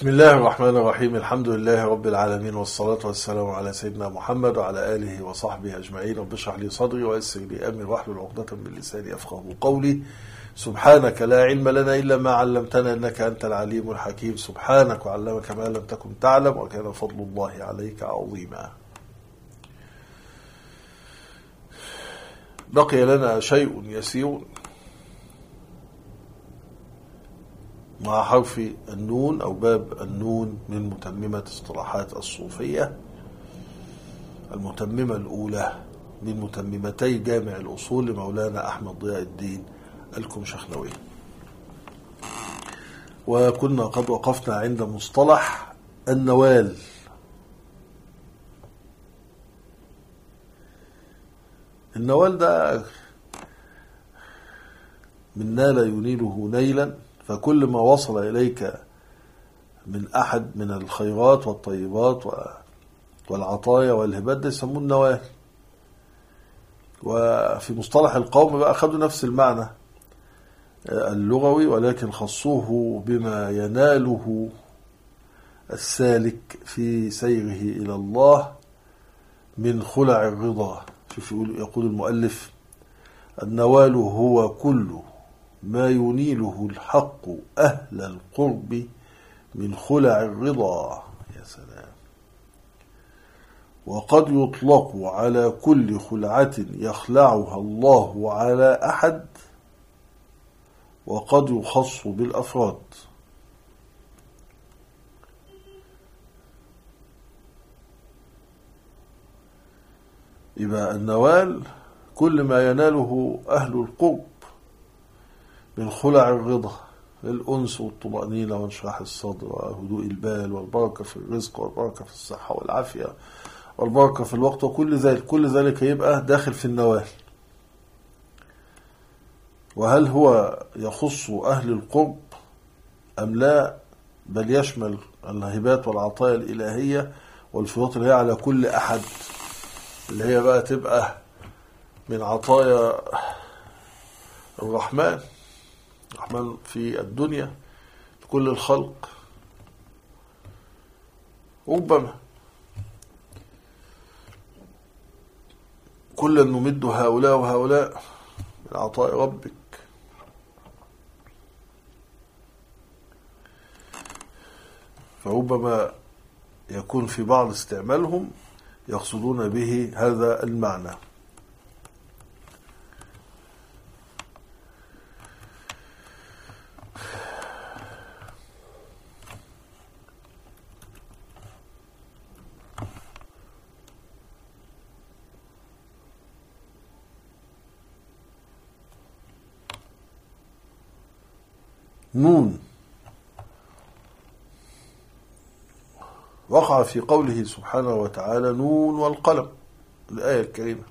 بسم الله الرحمن الرحيم. الحمد لله رب العالمين، والصلاة والسلام على سيدنا محمد وعلى آله وصحبه أجمعين. رب اشرح لي صدري ويسر لي أمري واحلل عقدة من لساني يفقهوا قولي. سبحانك لا علم لنا إلا ما علمتنا إنك أنت العليم الحكيم. سبحانك وعلمك ما لم تكن تعلم، وكان فضل الله عليك عظيما. بقي لنا شيء يسير مع حرف النون أو باب النون من متممة اصطلاحات الصوفية. المتممة الأولى من متممتي جامع الأصول لمولانا أحمد ضياء الدين الكمشخنوي. وكنا قد وقفنا عند مصطلح النوال. النوال ده من نال ينيله نيلا، فكل ما وصل إليك من أحد من الخيرات والطيبات والعطايا والهبات ده يسموه النوال. وفي مصطلح القوم بقى أخذوا نفس المعنى اللغوي، ولكن خصوه بما يناله السالك في سيره إلى الله من خلع الرضا. شوف يقول المؤلف: النوال هو كل ما ينيله الحق أهل القرب من خلع الرضا. يا سلام. وقد يطلق على كل خلعة يخلعها الله على أحد، وقد يخص بالأفراد. يبقى النوال كل ما يناله أهل القرب من خلع الرضا، الأنس والطمأنينة وانشراح الصدر وهدوء البال والبركة في الرزق والبركة في الصحة والعافية والبركة في الوقت، وكل ذلك كل ذلك يبقى داخل في النوال. وهل هو يخص أهل القرب أم لا؟ بل يشمل الهبات والعطايا الإلهية والفروض اللي هي على كل أحد، اللي هي بقى تبقى من عطايا الرحمن في الدنيا لكل الخلق. ربما كلا نمد هؤلاء وهؤلاء من عطاء ربك. فربما يكون في بعض استعمالهم يقصدون به هذا المعنى. نون وقع في قوله سبحانه وتعالى: نون والقلم، الآية الكريمة.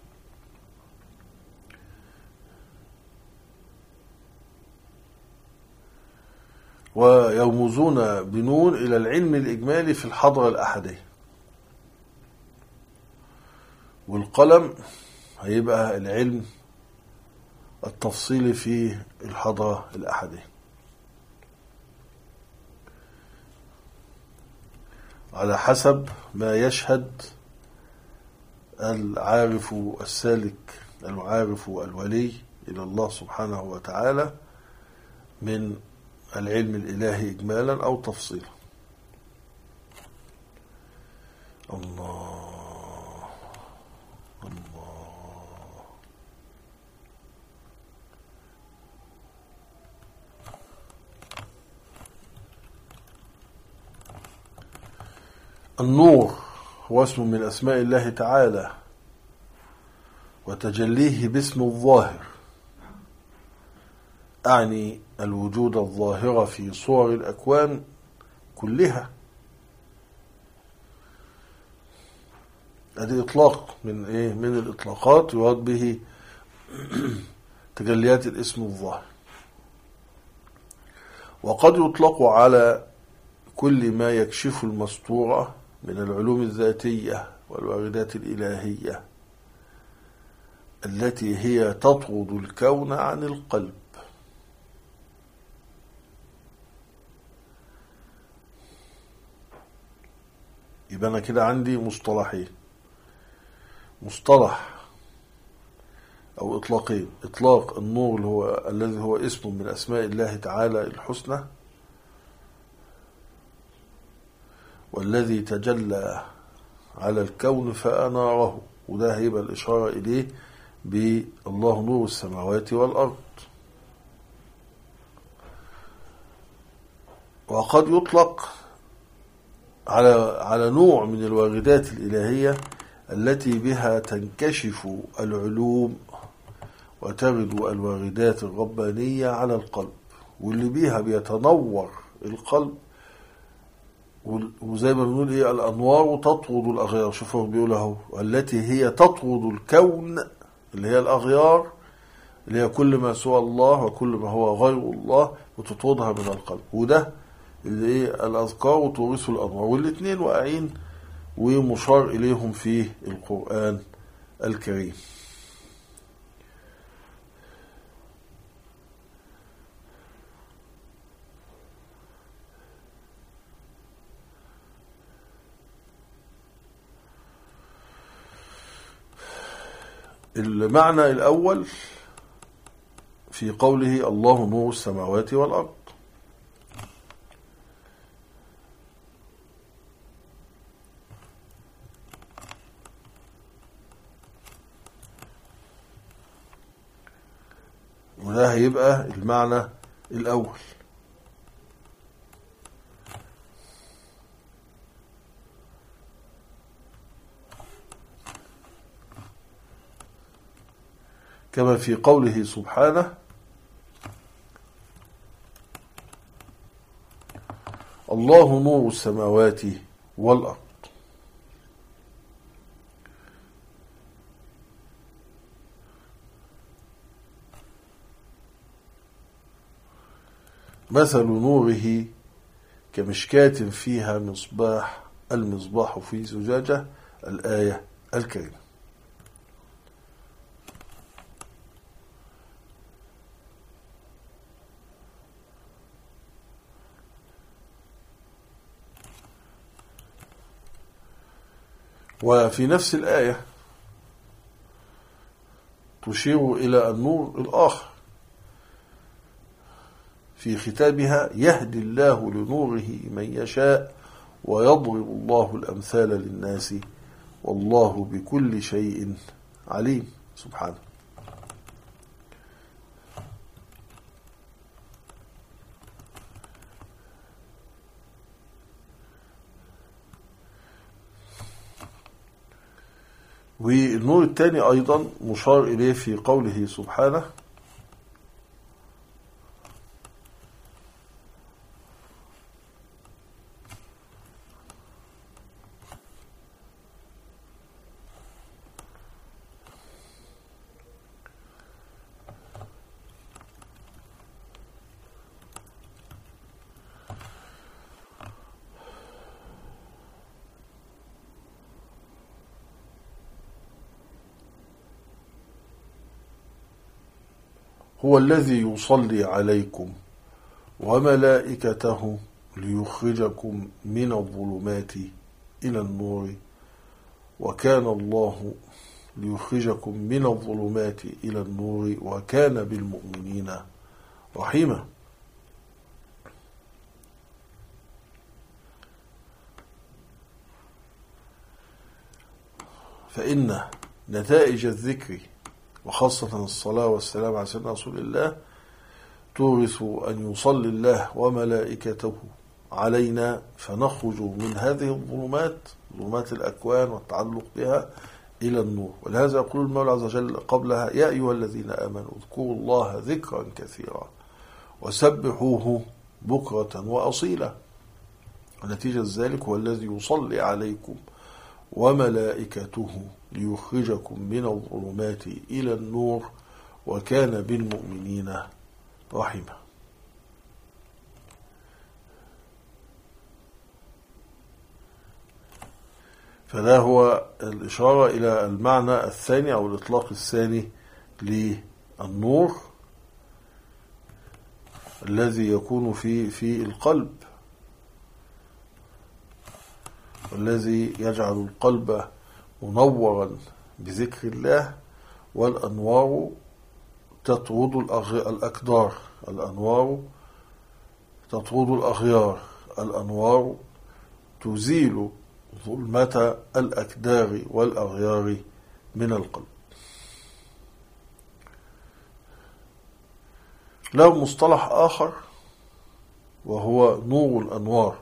ويرمزون بنون إلى العلم الإجمالي في الحضرة الأحدية، والقلم هيبقى العلم التفصيلي في الحضرة الأحدية على حسب ما يشهد العارف السالك المعارف الولي إلى الله سبحانه وتعالى من العلم الإلهي إجمالا أو تفصيلا. الله الله. النور هو اسم من أسماء الله تعالى، وتجليه باسم الظاهر، أعني الوجود الظاهر في صور الأكوان كلها. هذه إطلاق من الإطلاقات يراد به تجليات الاسم الظاهر. وقد يطلق على كل ما يكشف المستورة من العلوم الذاتية والواردات الإلهية التي هي تطرد الكون عن القلب. يبقى أنا كده عندي مصطلحين، مصطلح أو إطلاقين: إطلاق النور اللي هو الذي هو اسم من أسماء الله تعالى الحسنى، والذي تجلى على الكون فأناره، وده هيبقى الإشارة إليه بالله نور السماوات والأرض. وقد يطلق على نوع من الواردات الإلهية التي بها تنكشف العلوم وترد الواردات الربانية على القلب، واللي بيها بيتنور القلب. وزي ما بنقول ايه، الأنوار تطرد الأغيار. شوفوا بيقول اهو: التي هي تطرد الكون، اللي هي الأغيار، اللي هي كل ما سوى الله وكل ما هو غير الله، وتطردها من القلب. وده اللي ايه، الأذكار وتورث الأنوار، والاثنين واقعين ومشار إليهم في القرآن الكريم. المعنى الأول في قوله الله نور السماوات والأرض: وده هيبقى المعنى الأول. كما في قوله سبحانه: الله نور السماوات والأرض. مثل نوره كمشكاة فيها مصباح، المصباح في زجاجة، الآية الكريمة. وفي نفس الآية تشير إلى النور الآخر في ختامها: يهدي الله لنوره من يشاء ويضرب الله الأمثال للناس والله بكل شيء عليم. سبحانه. والنور الثاني أيضا مشار إليه في قوله سبحانه: هو الذي يصلي عليكم وملائكته ليخرجكم من الظلمات إلى النور وكان الله ليخرجكم من الظلمات إلى النور وكان بالمؤمنين رحيما. فإن نتائج الذكر وخاصة الصلاة والسلام على سيدنا رسول الله تورث أن يصلي الله وملائكته علينا فنخرج من هذه الظلمات، ظلمات الأكوان والتعلق بها، إلى النور. ولهذا يقول المولى عز وجل قبلها: يا أيها الذين آمنوا اذكروا الله ذكرا كثيرا وسبحوه بكرة وأصيلا. ونتيجة ذلك هو الذي يصلي عليكم وملائكته ليخرجكم من الظلمات إلى النور وكان بالمؤمنين رحيما. فده هو الإشارة إلى المعنى الثاني أو الإطلاق الثاني للنور الذي يكون في القلب. والذي يجعل القلب منورا بذكر الله، والأنوار تطرد الأكدار، الأنوار تطرد الأغيار، الأنوار تزيل ظلمة الأكدار والأغيار من القلب. له مصطلح آخر وهو نور الأنوار.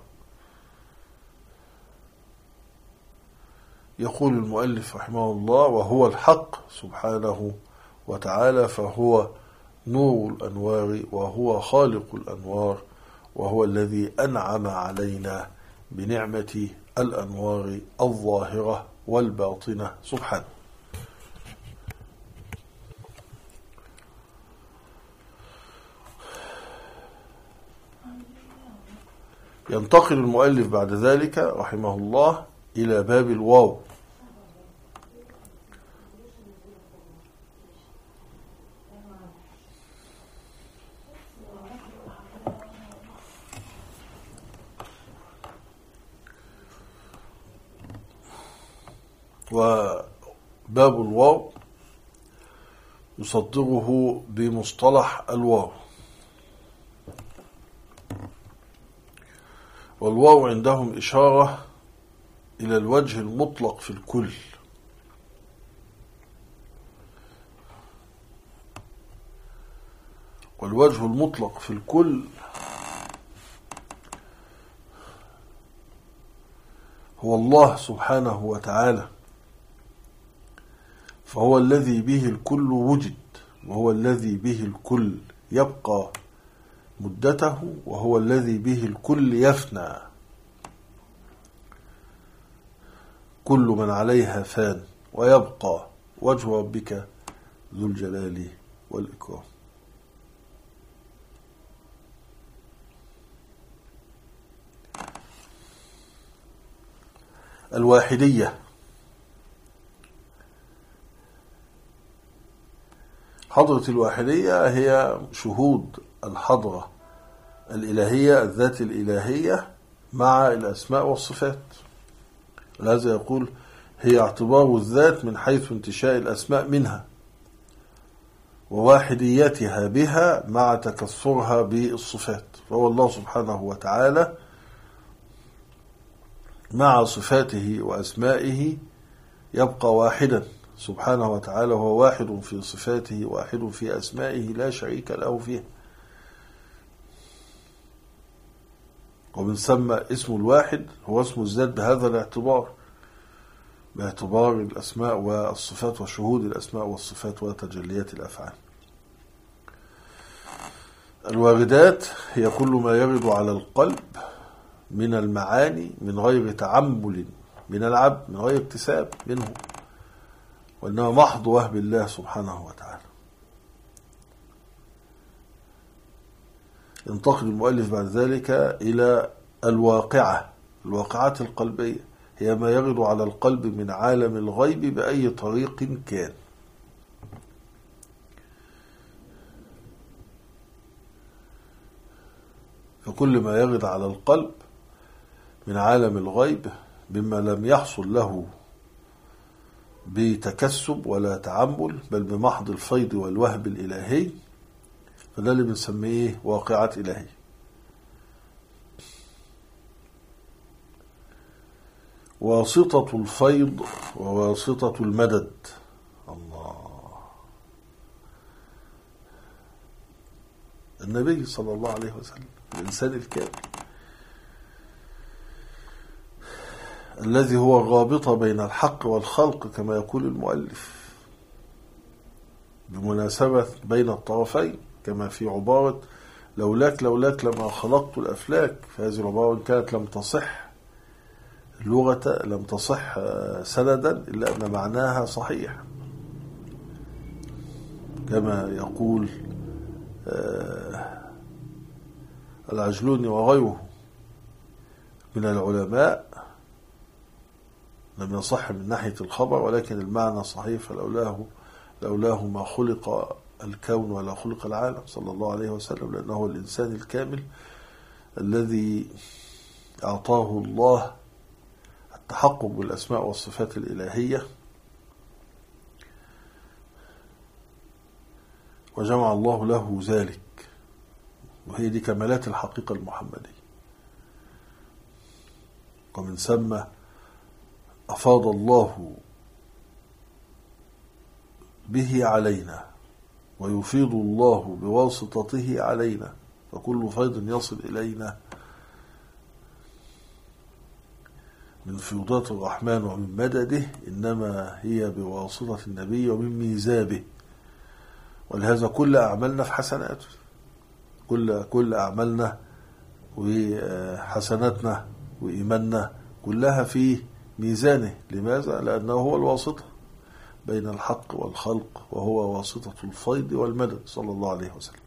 يقول المؤلف رحمه الله: وهو الحق سبحانه وتعالى، فهو نور الأنوار وهو خالق الأنوار، وهو الذي أنعم علينا بنعمة الأنوار الظاهرة والباطنة سبحانه. ينتقل المؤلف بعد ذلك رحمه الله إلى باب الواو. وباب الواو يصدره بمصطلح الواو. والواو عندهم إشارة إلى الوجه المطلق في الكل، والوجه المطلق في الكل هو الله سبحانه وتعالى، فهو الذي به الكل وجد، وهو الذي به الكل يبقى مدته، وهو الذي به الكل يفنى. كل من عليها فان ويبقى وجه ربك ذو الجلال والإكرام. الواحدية. حضرة الواحدية هي شهود الحضرة الإلهية، الذات الإلهية مع الأسماء والصفات. لهذا يقول: هي اعتبار الذات من حيث انتشاء الأسماء منها، وواحديتها بها مع تكثرها بالصفات. فهو الله سبحانه وتعالى مع صفاته وأسمائه يبقى واحدا سبحانه وتعالى، هو واحد في صفاته، واحد في أسمائه، لا شريك له فيها. ومن ثم اسم الواحد هو اسم الذات بهذا الاعتبار، باعتبار الأسماء والصفات وشهود الأسماء والصفات وتجليات الأفعال. الواردات هي كل ما يرد على القلب من المعاني من غير تعمل من العبد، من غير اكتساب منه، وإنما محض وهب الله سبحانه وتعالى. ينتقل المؤلف بعد ذلك إلى الواقعة. الواقعات القلبية هي ما يرد على القلب من عالم الغيب بأي طريق كان. فكل ما يرد على القلب من عالم الغيب بما لم يحصل له بتكسب ولا تعمل، بل بمحض الفيض والوهب الإلهي، فده اللي بنسميه واقعات إلهية. واسطة الفيض وواسطة المدد. الله، النبي صلى الله عليه وسلم الإنسان الكامل الذي هو الرابط بين الحق والخلق كما يقول المؤلف، بمناسبة بين الطرفين، كما في عبارة: لولاك لولاك لما خلقت الأفلاك. فهذه العبارة إن كانت لم تصح اللغة، لم تصح سندا، إلا أن معناها صحيح، كما يقول العجلوني وغيره من العلماء: لم يصح من ناحية الخبر، ولكن المعنى صحيح، فلولاه ما خلق الكون ولا خلق العالم، صلى الله عليه وسلم، لأنه هو الإنسان الكامل الذي أعطاه الله التحقق بالأسماء والصفات الإلهية، وجمع الله له ذلك، وهي دي كمالات الحقيقة المحمدية. ومن ثم أفاض الله به علينا، ويفيض الله بواسطته علينا، فكل فيض يصل إلينا من فيوضات الرحمن ومن مدده إنما هي بواسطة النبي ومن ميزابه. ولهذا كل أعمالنا في حسناته، كل أعمالنا وحسناتنا وإيماننا كلها في ميزانه. لماذا؟ لأنه هو الواسطة بين الحق والخلق، وهو واسطة الفيض والمدد صلى الله عليه وسلم.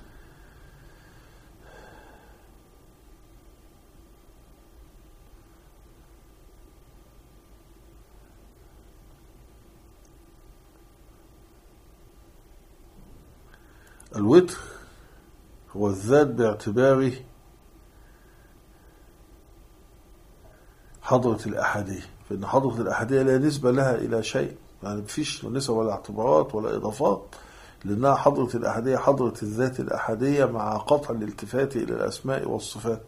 الوتر هو الذات باعتباره حضرة الأحدية، فإن حضرة الأحدية لا نسبة لها إلى شيء، يعني مفيش نسبة ولا اعتبارات ولا إضافات، لأنها حضرة الأحدية، حضرة الذات الأحدية مع قطع الالتفات إلى الأسماء والصفات.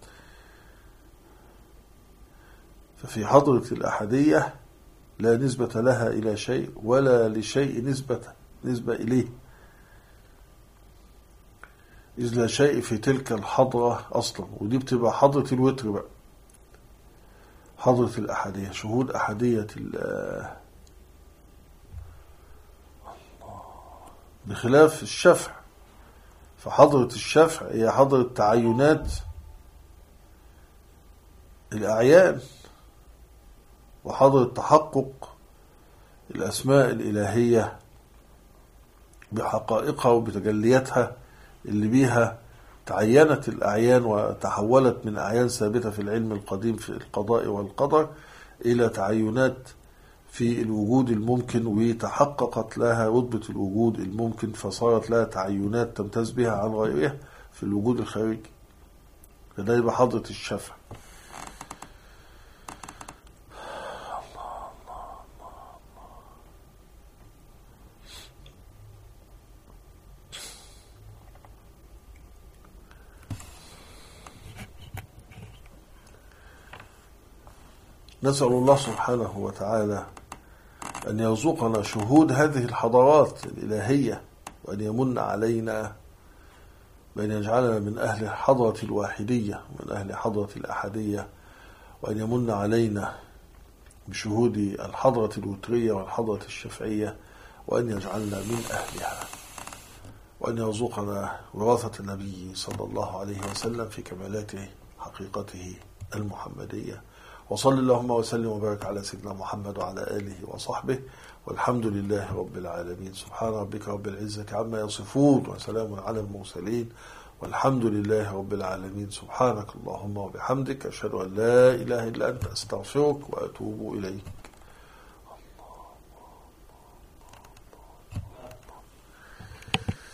ففي حضرة الأحدية لا نسبة لها إلى شيء ولا لشيء نسبة إليه، إذ لا شيء في تلك الحضرة أصلا. ودي بتبقى حضرة الوتر بقى، حضرة الأحدية، شهود أحدية الله، بخلاف الشفع. فحضرة الشفع هي حضرة تعينات الأعيان، وحضرة تحقق الأسماء الإلهية بحقائقها وبتجلياتها اللي بيها تعينت الأعيان وتحولت من أعيان ثابتة في العلم القديم في القضاء والقدر إلى تعينات في الوجود الممكن، وتحققت لها رتبة الوجود الممكن، فصارت لها تعينات تمتاز بها عن غيرها في الوجود الخارجي. فده يبقى حضرة الشفع. نسأل الله سبحانه وتعالى أن يرزقنا شهود هذه الحضارات الإلهية، وأن يمن علينا بأن يجعلنا من أهل حضرة الواحدية ومن أهل حضرة الأحدية، وأن يمن علينا بشهود الحضرة الوترية والحضرة الشفعية، وأن يجعلنا من أهلها، وأن يرزقنا وراثة النبي صلى الله عليه وسلم في كمالاته حقيقته المحمدية. وصل اللهم وسلم وبارك على سيدنا محمد وعلى آله وصحبه، والحمد لله رب العالمين. سبحان ربك رب العزة عما يصفون، وسلام على المرسلين، والحمد لله رب العالمين. سبحانك اللهم وبحمدك، أشهد أن لا إله إلا أنت، أستغفرك وأتوب إليك.